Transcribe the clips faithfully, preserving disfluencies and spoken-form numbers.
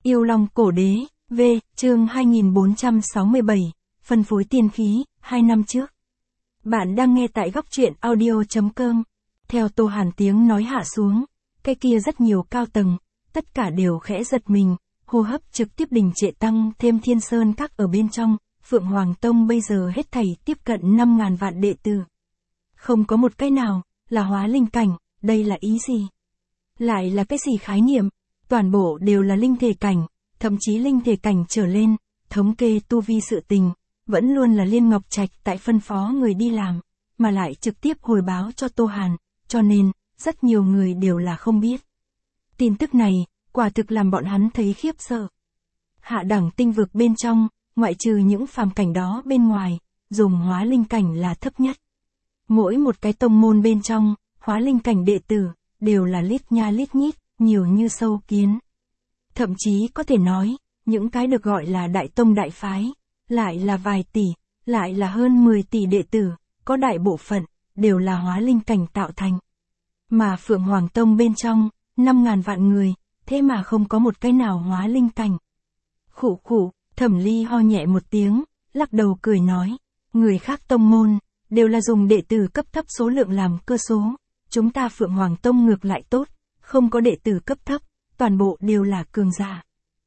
Yêu Long Cổ Đế, V, chương hai nghìn bốn trăm sáu mươi bảy, phân phối tiên khí, hai năm trước. Bạn đang nghe tại góc truyện audio chấm com. Theo Tô Hàn tiếng nói hạ xuống, cái kia rất nhiều cao tầng, tất cả đều khẽ giật mình, hô hấp trực tiếp đình trệ tăng thêm Thiên Sơn Các ở bên trong, Phượng Hoàng Tông bây giờ hết thảy tiếp cận năm ngàn vạn đệ tử. Không có một cái nào, là hóa linh cảnh, đây là ý gì? Lại là cái gì khái niệm? Toàn bộ đều là linh thể cảnh, thậm chí linh thể cảnh trở lên, thống kê tu vi sự tình, vẫn luôn là Liên Ngọc Trạch tại phân phó người đi làm, mà lại trực tiếp hồi báo cho Tô Hàn, cho nên, rất nhiều người đều là không biết. Tin tức này, quả thực làm bọn hắn thấy khiếp sợ. Hạ đẳng tinh vực bên trong, ngoại trừ những phàm cảnh đó bên ngoài, dùng hóa linh cảnh là thấp nhất. Mỗi một cái tông môn bên trong, hóa linh cảnh đệ tử, đều là lít nha lít nhít, nhiều như sâu kiến. Thậm chí có thể nói, những cái được gọi là đại tông đại phái, lại là vài tỷ, lại là hơn mười tỷ đệ tử, có đại bộ phận, đều là hóa linh cảnh tạo thành. Mà Phượng Hoàng Tông bên trong, năm ngàn vạn người, thế mà không có một cái nào hóa linh cảnh. Khụ khụ, Thẩm Ly ho nhẹ một tiếng, lắc đầu cười nói, người khác tông môn, đều là dùng đệ tử cấp thấp số lượng làm cơ số, chúng ta Phượng Hoàng Tông ngược lại tốt, không có đệ tử cấp thấp, toàn bộ đều là cường giả.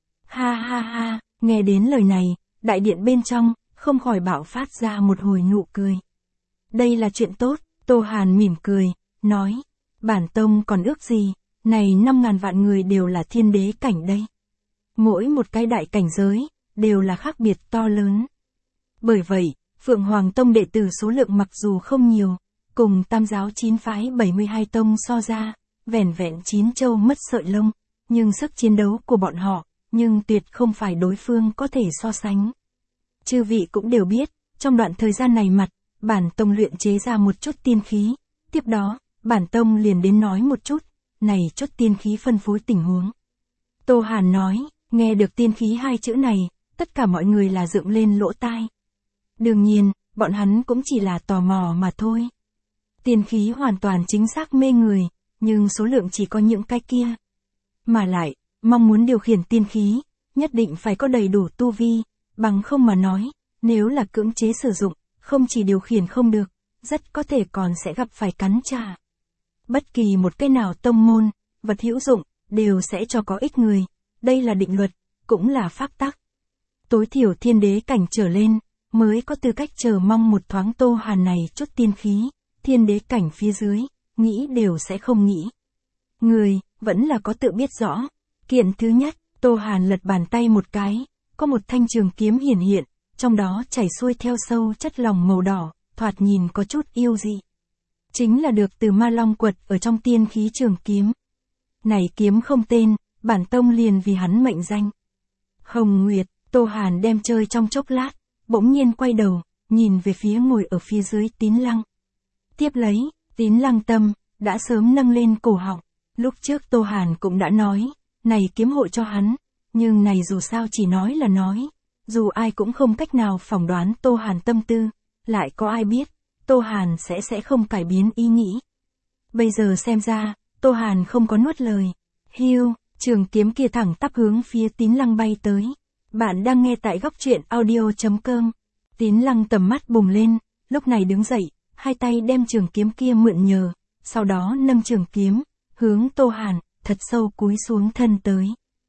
Ha ha ha, nghe đến lời này, đại điện bên trong, không khỏi bạo phát ra một hồi nụ cười. Đây là chuyện tốt, Tô Hàn mỉm cười, nói, bản tông còn ước gì, này năm ngàn vạn người đều là thiên đế cảnh đây. Mỗi một cái đại cảnh giới, đều là khác biệt to lớn. Bởi vậy, Phượng Hoàng Tông đệ tử số lượng mặc dù không nhiều, cùng tam giáo chín phái bảy mươi hai tông so ra, vẻn vẹn chín châu mất sợi lông, nhưng sức chiến đấu của bọn họ, nhưng tuyệt không phải đối phương có thể so sánh. Chư vị cũng đều biết, trong đoạn thời gian này mặt, bản tông luyện chế ra một chút tiên khí, tiếp đó, bản tông liền đến nói một chút, này chút tiên khí phân phối tình huống. Tô Hàn nói, nghe được tiên khí hai chữ này, tất cả mọi người là dựng lên lỗ tai. Đương nhiên, bọn hắn cũng chỉ là tò mò mà thôi. Tiên khí hoàn toàn chính xác mê người, nhưng số lượng chỉ có những cái kia. Mà lại, mong muốn điều khiển tiên khí, nhất định phải có đầy đủ tu vi, bằng không mà nói, nếu là cưỡng chế sử dụng, không chỉ điều khiển không được, rất có thể còn sẽ gặp phải cắn trả. Bất kỳ một cái nào tông môn, vật hữu dụng, đều sẽ cho có ích người, đây là định luật, cũng là pháp tắc. Tối thiểu thiên đế cảnh trở lên, mới có tư cách chờ mong một thoáng Tô Hàn này chút tiên khí, thiên đế cảnh phía dưới, nghĩ đều sẽ không nghĩ. Người, vẫn là có tự biết rõ. Kiện thứ nhất, Tô Hàn lật bàn tay một cái, có một thanh trường kiếm hiển hiện, trong đó chảy xuôi theo sâu chất lỏng màu đỏ, thoạt nhìn có chút yêu dị. Chính là được từ Ma Long quật ở trong tiên khí trường kiếm. Này kiếm không tên, bản tông liền vì hắn mệnh danh. Hồng Nguyệt, Tô Hàn đem chơi trong chốc lát, bỗng nhiên quay đầu, nhìn về phía ngồi ở phía dưới Tín Lăng. Tiếp lấy, Tín Lăng tâm, đã sớm nâng lên cổ họng. Lúc trước Tô Hàn cũng đã nói, này kiếm hộ cho hắn, nhưng này dù sao chỉ nói là nói, dù ai cũng không cách nào phỏng đoán Tô Hàn tâm tư, lại có ai biết, Tô Hàn sẽ sẽ không cải biến ý nghĩ. Bây giờ xem ra, Tô Hàn không có nuốt lời. Hiu, trường kiếm kia thẳng tắp hướng phía Tín Lăng bay tới. Bạn đang nghe tại góc truyện audio chấm com. Tín Lăng tầm mắt bùng lên, lúc này đứng dậy, hai tay đem trường kiếm kia mượn nhờ, sau đó nâng trường kiếm, hướng Tô Hàn, thật sâu cúi xuống thân tới.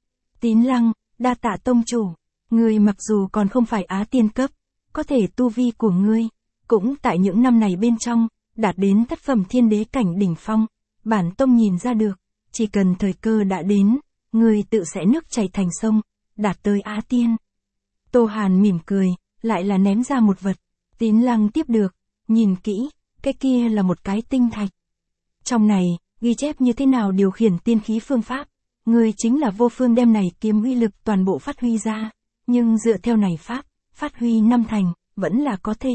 Tín Lăng, đa tạ tông chủ, ngươi mặc dù còn không phải Á tiên cấp, có thể tu vi của ngươi, cũng tại những năm này bên trong, đạt đến thất phẩm thiên đế cảnh đỉnh phong, bản tông nhìn ra được, chỉ cần thời cơ đã đến, ngươi tự sẽ nước chảy thành sông, đạt tới Á tiên. Tô Hàn mỉm cười, lại là ném ra một vật, Tín Lăng tiếp được, nhìn kỹ, cái kia là một cái tinh thạch. Trong này, ghi chép như thế nào điều khiển tiên khí phương pháp, ngươi chính là vô phương đem này kiếm uy lực toàn bộ phát huy ra, nhưng dựa theo này pháp, phát huy năm thành, vẫn là có thể.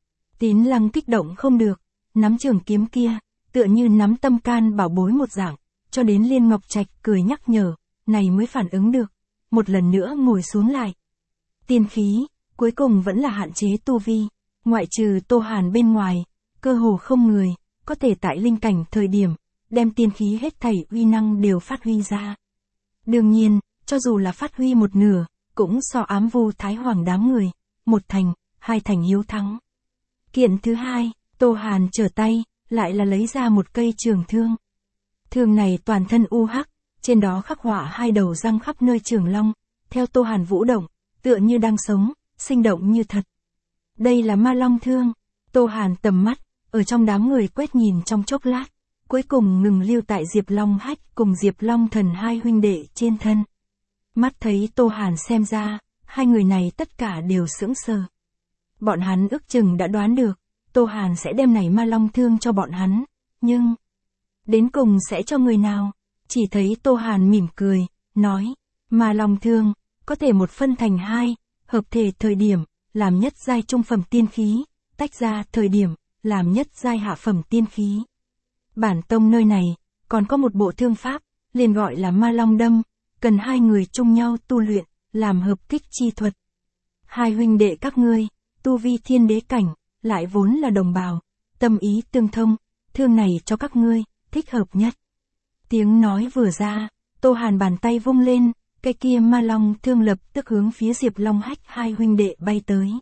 Tín Lăng kích động không được, nắm trường kiếm kia, tựa như nắm tâm can bảo bối một dạng, cho đến Liên Ngọc Trạch cười nhắc nhở, này mới phản ứng được, một lần nữa ngồi xuống lại. Tiên khí, cuối cùng vẫn là hạn chế tu vi, ngoại trừ Tô Hàn bên ngoài, cơ hồ không người, có thể tại linh cảnh thời điểm, đem tiên khí hết thảy uy năng đều phát huy ra. Đương nhiên, cho dù là phát huy một nửa, cũng so ám vu Thái Hoàng đám người, một thành, hai thành hiếu thắng. Kiện thứ hai, Tô Hàn trở tay, lại là lấy ra một cây trường thương. Thương này toàn thân u hắc, trên đó khắc họa hai đầu răng khắp nơi trường long, theo Tô Hàn vũ động, tựa như đang sống, sinh động như thật. Đây là ma long thương. Tô Hàn tầm mắt, ở trong đám người quét nhìn trong chốc lát, cuối cùng ngừng lưu tại Diệp Long Hách cùng Diệp Long Thần hai huynh đệ trên thân. Mắt thấy Tô Hàn xem ra, hai người này tất cả đều sững sờ. Bọn hắn ước chừng đã đoán được, Tô Hàn sẽ đem này ma long thương cho bọn hắn, nhưng đến cùng sẽ cho người nào? Chỉ thấy Tô Hàn mỉm cười, nói, ma long thương, có thể một phân thành hai, hợp thể thời điểm, làm nhất giai trung phẩm tiên khí, tách ra thời điểm, làm nhất giai hạ phẩm tiên khí. Bản tông nơi này, còn có một bộ thương pháp, liền gọi là ma long đâm, cần hai người chung nhau tu luyện, làm hợp kích chi thuật. Hai huynh đệ các ngươi, tu vi thiên đế cảnh, lại vốn là đồng bào, tâm ý tương thông, thương này cho các ngươi, thích hợp nhất. Tiếng nói vừa ra, Tô Hàn bàn tay vung lên, cái kia ma long thương lập tức hướng phía Diệp Long Hách hai huynh đệ bay tới.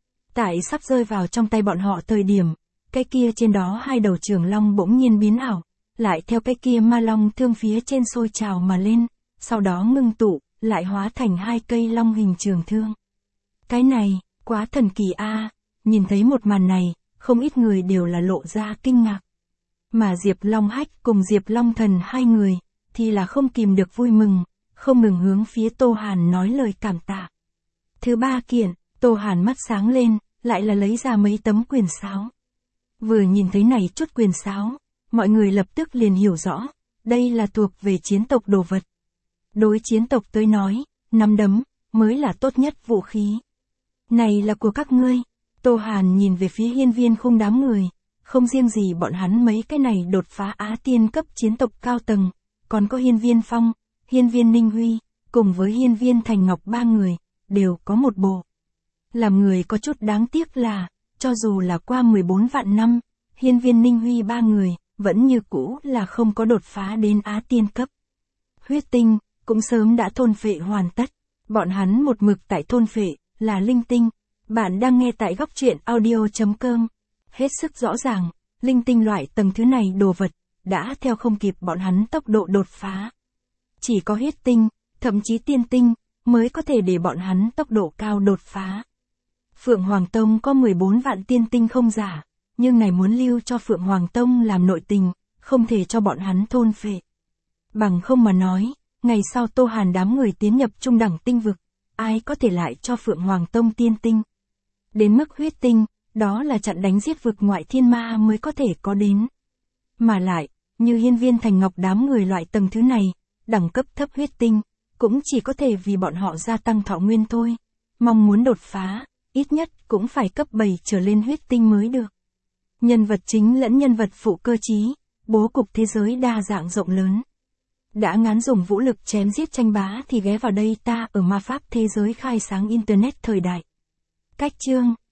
Tại sắp rơi vào trong tay bọn họ thời điểm, cái kia trên đó hai đầu trường long bỗng nhiên biến ảo, lại theo cái kia ma long thương phía trên sôi trào mà lên, sau đó ngưng tụ, lại hóa thành hai cây long hình trường thương. Cái này, quá thần kỳ a. Nhìn thấy một màn này, không ít người đều là lộ ra kinh ngạc. Mà Diệp Long Hách cùng Diệp Long Thần hai người, thì là không kìm được vui mừng, không ngừng hướng phía Tô Hàn nói lời cảm tạ. Thứ ba kiện, Tô Hàn mắt sáng lên, lại là lấy ra mấy tấm quyền sáo. Vừa nhìn thấy này chút quyền sáo, mọi người lập tức liền hiểu rõ, đây là thuộc về chiến tộc đồ vật. Đối chiến tộc tới nói, nắm đấm, mới là tốt nhất vũ khí. Này là của các ngươi. Tô Hàn nhìn về phía hiên viên khung đám người, không riêng gì bọn hắn mấy cái này đột phá Á Tiên cấp chiến tộc cao tầng, còn có hiên viên Phong, hiên viên Ninh Huy, cùng với hiên viên Thành Ngọc ba người, đều có một bộ. Làm người có chút đáng tiếc là, cho dù là qua mười bốn vạn năm, hiên viên Ninh Huy ba người, vẫn như cũ là không có đột phá đến Á Tiên cấp. Huyết tinh, cũng sớm đã thôn phệ hoàn tất, bọn hắn một mực tại thôn phệ, là linh tinh. Bạn đang nghe tại góc truyện audio chấm com. Hết sức rõ ràng, linh tinh loại tầng thứ này đồ vật, đã theo không kịp bọn hắn tốc độ đột phá. Chỉ có huyết tinh, thậm chí tiên tinh, mới có thể để bọn hắn tốc độ cao đột phá. Phượng Hoàng Tông có mười bốn vạn tiên tinh không giả, nhưng này muốn lưu cho Phượng Hoàng Tông làm nội tình, không thể cho bọn hắn thôn phệ. Bằng không mà nói, ngày sau Tô Hàn đám người tiến nhập trung đẳng tinh vực, ai có thể lại cho Phượng Hoàng Tông tiên tinh. Đến mức huyết tinh, đó là chặn đánh giết vực ngoại thiên ma mới có thể có đến. Mà lại, như hiên viên Thành Ngọc đám người loại tầng thứ này, đẳng cấp thấp huyết tinh, cũng chỉ có thể vì bọn họ gia tăng thọ nguyên thôi. Mong muốn đột phá, ít nhất cũng phải cấp bảy trở lên huyết tinh mới được. Nhân vật chính lẫn nhân vật phụ cơ trí, bố cục thế giới đa dạng rộng lớn. Đã ngán dùng vũ lực chém giết tranh bá thì ghé vào đây ta ở ma pháp thế giới khai sáng internet thời đại. Cách chương